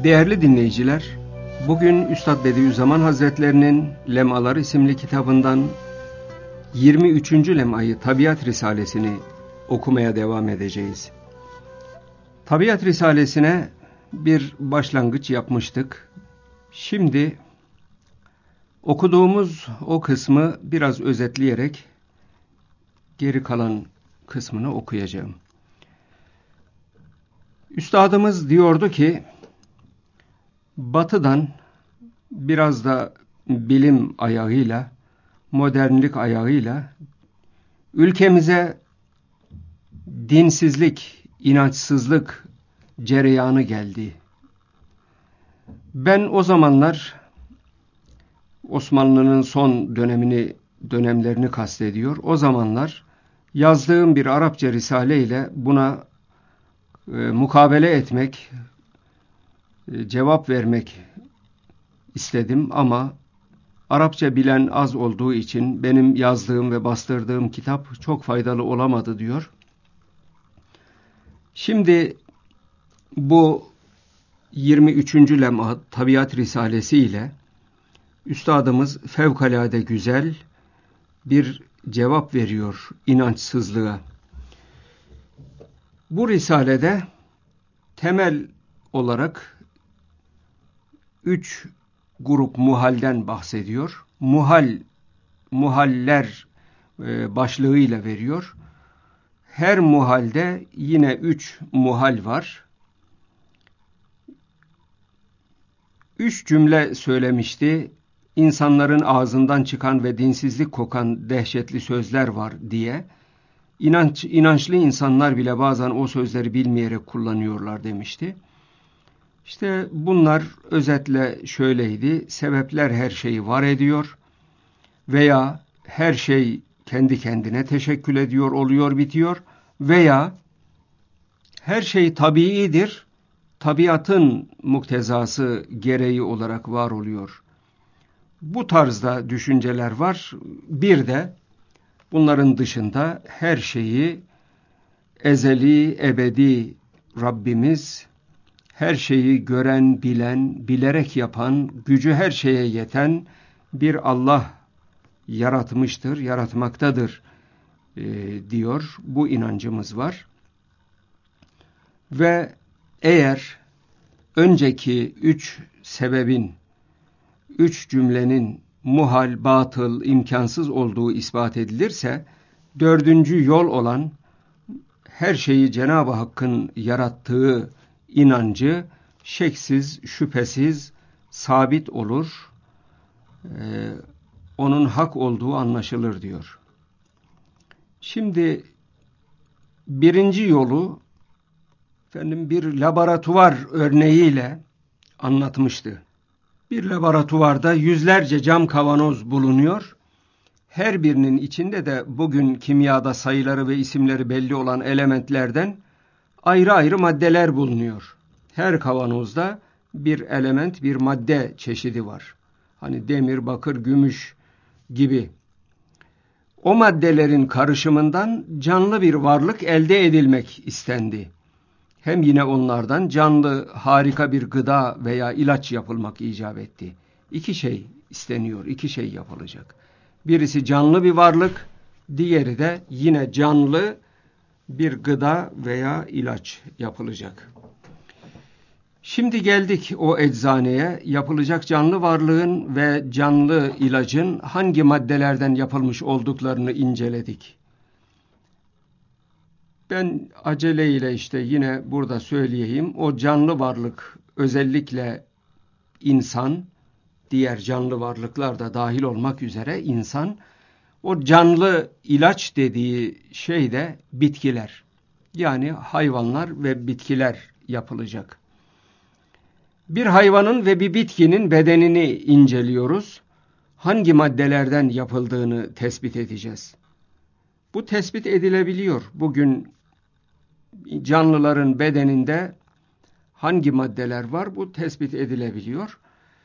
Değerli dinleyiciler, bugün Üstad Bediüzzaman Hazretlerinin Lemalar isimli kitabından 23. lemayı Tabiat Risalesini okumaya devam edeceğiz. Tabiat Risalesine bir başlangıç yapmıştık. Şimdi okuduğumuz o kısmı biraz özetleyerek geri kalan kısmını okuyacağım. Üstadımız diyordu ki, Batı'dan biraz da bilim ayağıyla, modernlik ayağıyla ülkemize dinsizlik, inançsızlık cereyanı geldi. Ben o zamanlar Osmanlı'nın son dönemlerini kastediyor. O zamanlar yazdığım bir Arapça risale ile buna mukabele etmek, cevap vermek istedim ama Arapça bilen az olduğu için benim yazdığım ve bastırdığım kitap çok faydalı olamadı diyor. Şimdi bu 23. lem'a Tabiat Risalesi ile Üstadımız fevkalade güzel bir cevap veriyor inançsızlığa. Bu risalede temel olarak 3 grup muhalden bahsediyor. Muhaller başlığıyla veriyor. Her muhalde yine 3 muhal var. 3 cümle söylemişti. İnsanların ağzından çıkan ve dinsizlik kokan dehşetli sözler var diye. İnançlı insanlar bile bazen o sözleri bilmeyerek kullanıyorlar demişti. İşte bunlar özetle şöyleydi. Sebepler her şeyi var ediyor veya her şey kendi kendine teşekkül ediyor, oluyor, bitiyor veya her şey tabiidir, tabiatın muktezası gereği olarak var oluyor. Bu tarzda düşünceler var. Bir de bunların dışında her şeyi ezeli, ebedi Rabbimiz, her şeyi gören, bilen, bilerek yapan, gücü her şeye yeten bir Allah yaratmıştır, yaratmaktadır diyor. Bu inancımız var. Ve eğer önceki 3 sebebin, 3 cümlenin muhal, batıl, imkansız olduğu ispat edilirse, 4. yol olan her şeyi Cenab-ı Hakk'ın yarattığı inancı şeksiz, şüphesiz sabit olur. Onun hak olduğu anlaşılır diyor. Şimdi birinci yolu bir laboratuvar örneğiyle anlatmıştı. Bir laboratuvarda yüzlerce cam kavanoz bulunuyor. Her birinin içinde de bugün kimyada sayıları ve isimleri belli olan elementlerden ayrı ayrı maddeler bulunuyor. Her kavanozda bir element, bir madde çeşidi var. Hani demir, bakır, gümüş gibi. O maddelerin karışımından canlı bir varlık elde edilmek istendi. Hem yine onlardan canlı, harika bir gıda veya ilaç yapılmak icap etti. 2 şey isteniyor, 2 şey yapılacak. Birisi canlı bir varlık, diğeri de yine canlı bir gıda veya ilaç yapılacak. Şimdi geldik o eczaneye, yapılacak canlı varlığın ve canlı ilacın hangi maddelerden yapılmış olduklarını inceledik. Ben aceleyle işte yine burada söyleyeyim, o canlı varlık özellikle insan, diğer canlı varlıklar da dahil olmak üzere insan, o canlı ilaç dediği şey de bitkiler. Yani hayvanlar ve bitkiler yapılacak. Bir hayvanın ve bir bitkinin bedenini inceliyoruz. Hangi maddelerden yapıldığını tespit edeceğiz. Bu tespit edilebiliyor. Bugün canlıların bedeninde hangi maddeler var? Bu tespit edilebiliyor.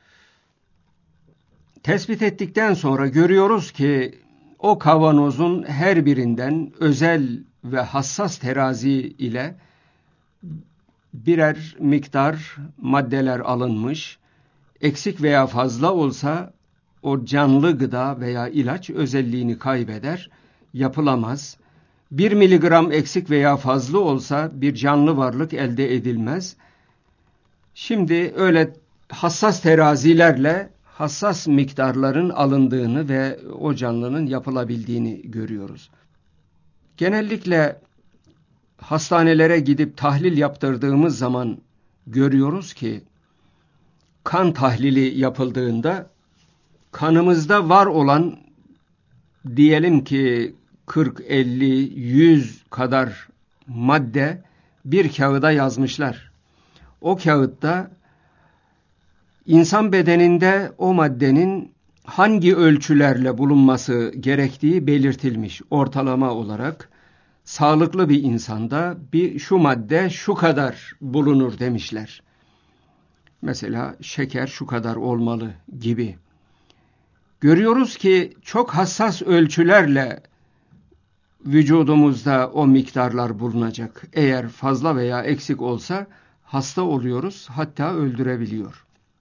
Tespit ettikten sonra görüyoruz ki o kavanozun her birinden özel ve hassas terazi ile birer miktar maddeler alınmış. Eksik veya fazla olsa o canlı gıda veya ilaç özelliğini kaybeder, yapılamaz. 1 miligram eksik veya fazla olsa bir canlı varlık elde edilmez. Şimdi öyle hassas terazilerle hassas miktarların alındığını ve o canlının yapılabildiğini görüyoruz. Genellikle hastanelere gidip tahlil yaptırdığımız zaman görüyoruz ki kan tahlili yapıldığında kanımızda var olan diyelim ki 40, 50, 100 kadar madde bir kağıda yazmışlar. O kağıtta insan bedeninde o maddenin hangi ölçülerle bulunması gerektiği belirtilmiş ortalama olarak. Sağlıklı bir insanda şu madde şu kadar bulunur demişler. Mesela şeker şu kadar olmalı gibi. Görüyoruz ki çok hassas ölçülerle vücudumuzda o miktarlar bulunacak. Eğer fazla veya eksik olsa hasta oluyoruz, hatta öldürebiliyor.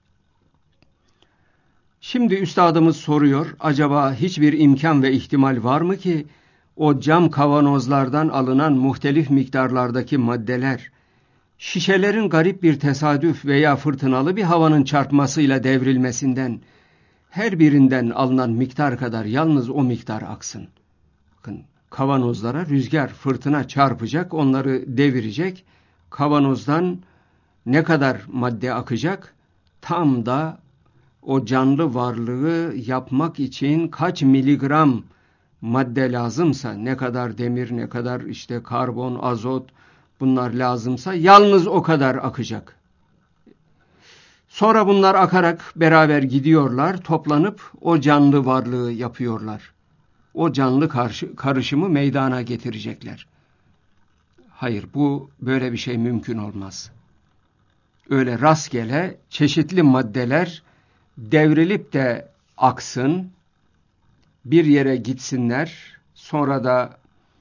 Şimdi üstadımız soruyor, acaba hiçbir imkan ve ihtimal var mı ki o cam kavanozlardan alınan muhtelif miktarlardaki maddeler, şişelerin garip bir tesadüf veya fırtınalı bir havanın çarpmasıyla devrilmesinden, her birinden alınan miktar kadar yalnız o miktar aksın. Bakın, kavanozlara rüzgar, fırtına çarpacak, onları devirecek. Kavanozdan ne kadar madde akacak? Tam da o canlı varlığı yapmak için kaç miligram madde lazımsa, ne kadar demir, ne kadar işte karbon, azot bunlar lazımsa yalnız o kadar akacak. Sonra bunlar akarak beraber gidiyorlar, toplanıp o canlı varlığı yapıyorlar. O canlı karışımı meydana getirecekler. Hayır, bu böyle bir şey mümkün olmaz. Öyle rastgele çeşitli maddeler devrilip de aksın, bir yere gitsinler, sonra da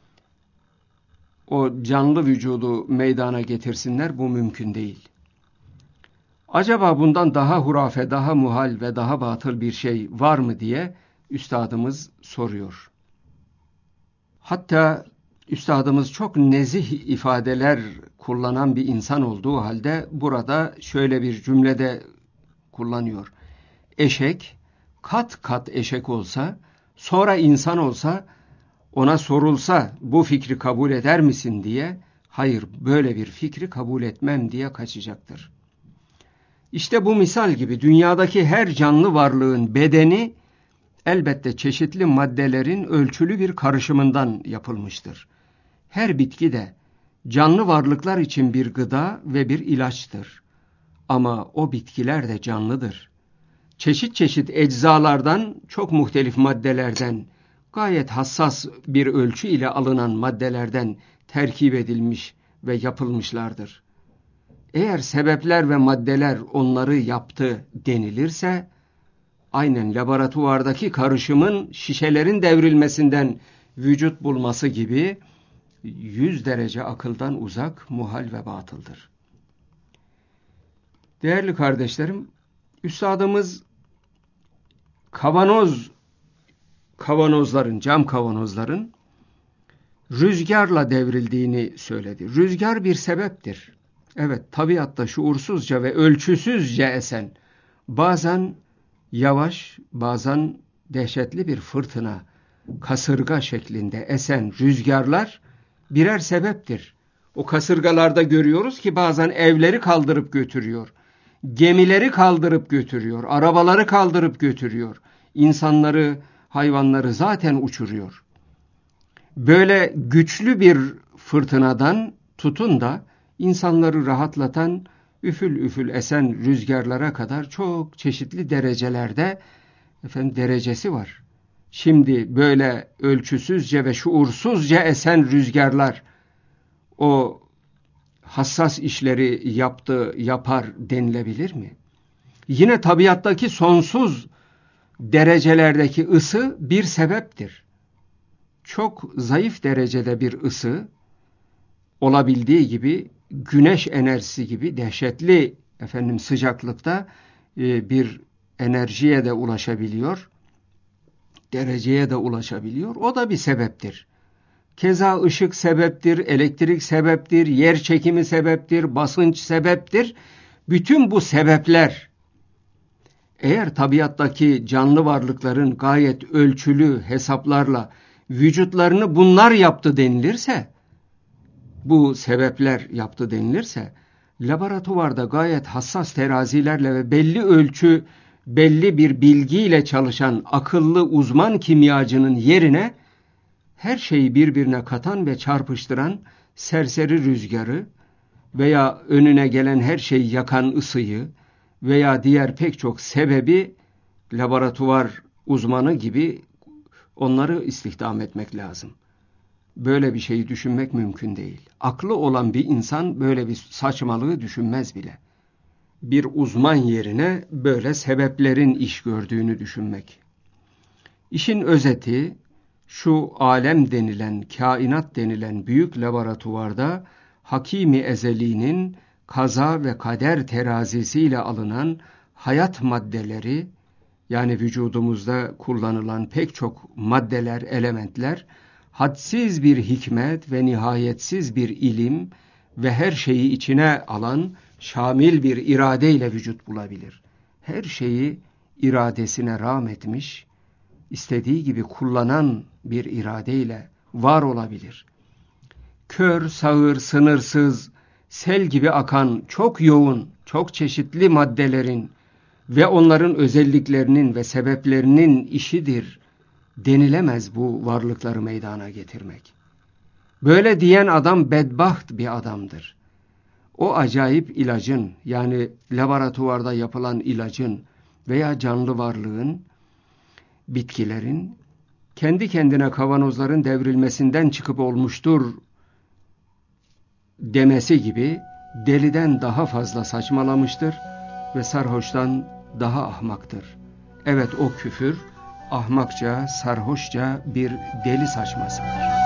o canlı vücudu meydana getirsinler, bu mümkün değil. Acaba bundan daha hurafe, daha muhal ve daha batıl bir şey var mı diye üstadımız soruyor. Hatta üstadımız çok nezih ifadeler kullanan bir insan olduğu halde burada şöyle bir cümlede kullanıyor. Eşek kat kat eşek olsa, sonra insan olsa, ona sorulsa bu fikri kabul eder misin diye, hayır böyle bir fikri kabul etmem diye kaçacaktır. İşte bu misal gibi dünyadaki her canlı varlığın bedeni elbette çeşitli maddelerin ölçülü bir karışımından yapılmıştır. Her bitki de canlı varlıklar için bir gıda ve bir ilaçtır. Ama o bitkiler de canlıdır. Çeşit çeşit eczalardan, çok muhtelif maddelerden, gayet hassas bir ölçü ile alınan maddelerden terkip edilmiş ve yapılmışlardır. Eğer sebepler ve maddeler onları yaptı denilirse, aynen laboratuvardaki karışımın şişelerin devrilmesinden vücut bulması gibi 100 derece akıldan uzak, muhal ve batıldır. Değerli kardeşlerim, üstadımız cam kavanozların rüzgarla devrildiğini söyledi. Rüzgar bir sebeptir. Evet, tabiatta şuursuzca ve ölçüsüzce esen, bazen yavaş, bazen dehşetli bir fırtına, kasırga şeklinde esen rüzgarlar birer sebeptir. O kasırgalarda görüyoruz ki bazen evleri kaldırıp götürüyor, gemileri kaldırıp götürüyor, arabaları kaldırıp götürüyor, insanları, hayvanları zaten uçuruyor. Böyle güçlü bir fırtınadan tutun da insanları rahatlatan üfül üfül esen rüzgarlara kadar çok çeşitli derecelerde derecesi var. Şimdi böyle ölçüsüzce ve şuursuzca esen rüzgarlar o hassas işleri yapar denilebilir mi? Yine tabiattaki sonsuz derecelerdeki ısı bir sebeptir. Çok zayıf derecede bir ısı olabildiği gibi güneş enerjisi gibi dehşetli sıcaklıkta bir enerjiye de ulaşabiliyor, dereceye de ulaşabiliyor. O da bir sebeptir. Keza ışık sebeptir, elektrik sebeptir, yer çekimi sebeptir, basınç sebeptir. Bütün bu sebepler eğer tabiattaki canlı varlıkların gayet ölçülü hesaplarla vücutlarını bunlar yaptı denilirse, bu sebepler yaptı denilirse, laboratuvarda gayet hassas terazilerle ve belli ölçü, belli bir bilgiyle çalışan akıllı uzman kimyacının yerine her şeyi birbirine katan ve çarpıştıran serseri rüzgarı veya önüne gelen her şeyi yakan ısıyı veya diğer pek çok sebebi laboratuvar uzmanı gibi onları istihdam etmek lazım. Böyle bir şeyi düşünmek mümkün değil. Aklı olan bir insan böyle bir saçmalığı düşünmez bile. Bir uzman yerine böyle sebeplerin iş gördüğünü düşünmek. İşin özeti, şu alem denilen, kainat denilen büyük laboratuvarda Hakîm-i Ezeli'nin kaza ve kader terazisiyle alınan hayat maddeleri, yani vücudumuzda kullanılan pek çok maddeler, elementler, hadsiz bir hikmet ve nihayetsiz bir ilim ve her şeyi içine alan şamil bir iradeyle vücut bulabilir. Her şeyi iradesine rağmetmiş, istediği gibi kullanan bir iradeyle var olabilir. Kör, sağır, sınırsız, sel gibi akan çok yoğun, çok çeşitli maddelerin ve onların özelliklerinin ve sebeplerinin işidir denilemez bu varlıkları meydana getirmek. Böyle diyen adam bedbaht bir adamdır. O acayip ilacın, yani laboratuvarda yapılan ilacın veya canlı varlığın, bitkilerin kendi kendine kavanozların devrilmesinden çıkıp olmuştur demesi gibi deliden daha fazla saçmalamıştır ve sarhoştan daha ahmaktır. Evet, o küfür ahmakça, sarhoşça bir deli saçmasıdır.